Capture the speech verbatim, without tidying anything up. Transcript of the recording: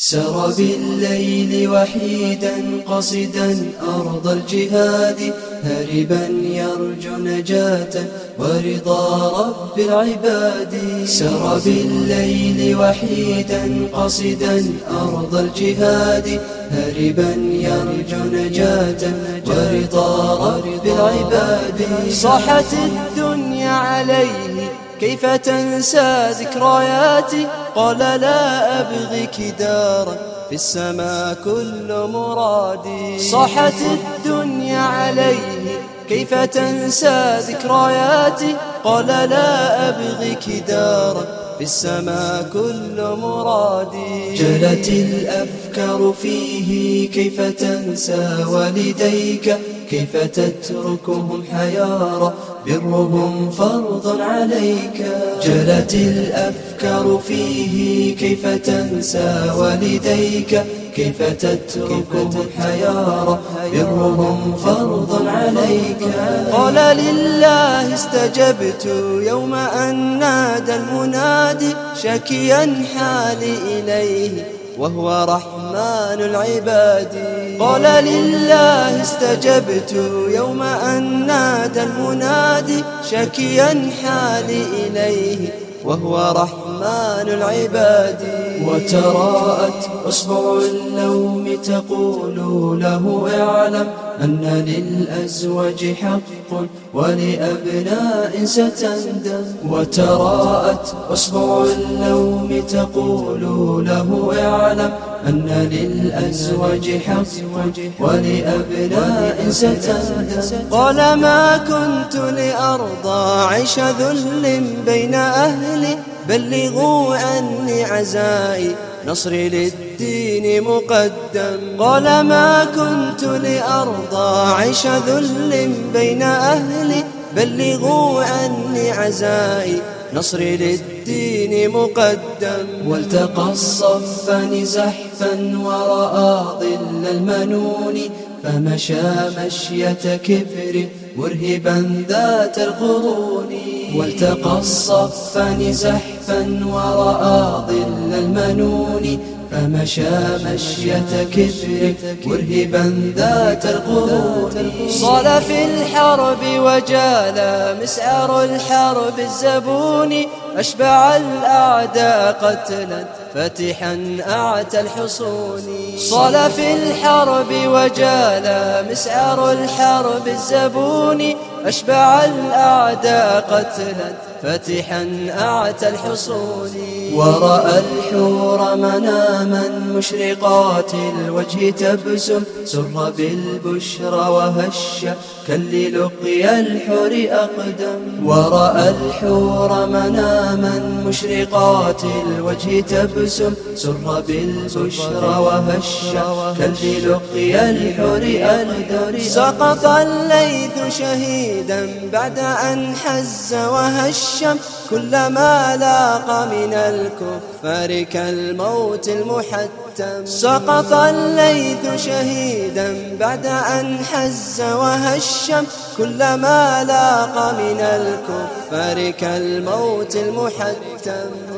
سر بالليل وحيدا قصدا أرض الجهاد هاربا يرجو نجاة ورضا رب العباد. سر بالليل وحيدا قصدا أرض الجهاد هاربا يرجو نجاة ورضا رب العباد. صاحت الدنيا عليه كيف تنسى ذكرياتي، قال لا أبغيك دارا في السماء كل مرادي. صاحت الدنيا عليه كيف تنسى ذكرياتي، قال لا أبغيك دارا في السماء كل مرادي. جلت الأفكار فيه كيف تنسى والديك، كيف تتركهم حيارى برهم فرض عليك. جلت الأفكار فيه كيف تنسى والديك، كيف تتركهم حيارى برهم فرض عليك. قال لله استجبت يوم أن نادى المنادي شاكيا حالي إليه وهو رحمن العباد. قال لله استجبت يوم أن نادى المنادي شاكيا حالي إليه وهو رحمن العباد. وتراءت أصبع اللوم تقول له اعلم أن للأزواج حق ولأبناء ستندم. وتراءت أصبع اللوم تقول له اعلم أن للأزواج حق ولأبناء ستندم. قال ما كنت لأرضى عيش ذل بين أهلي، بلغوا عني عزائي نصري للدين مقدم. قال ما كنت لأرضى عيش ذل بين أهلي، بلغوا عني عزائي نصري للدين مقدم. والتقى الصفان زحفا ورأى ظل المنون، فمشى مشية كبر مرهبا ذات القرون. والتقى الصفان زحفا ورأى ظل المنون، فمشى مشية كبر مرهبا ذات القرون. صال في الحرب وجال مسعر الحرب الزبون، أشبع الأعداء قتلا فاتحا أعتى الحصون. صال في الحرب وجال مسعر الحرب الزبون، أشبع الأعداء قتلا فاتحا أعتى الحصون. ورأى الحور مناما مشرقات الوجه تبسم، سر بالبشرى وهش كاللقيا الحور أقدم. ورأى الحور مناما مشرقات الوجه تبسم، سر بالبشرى وهش كاللقيا الحور أقدم. سقط الليث شهيدا بعد أن حز وهشم، كلما لاق من الكفار كالموت المحتم. سقط الليث شهيدا بعد أن حز وهشم، كلما لاق من الكفار كالموت المحتم.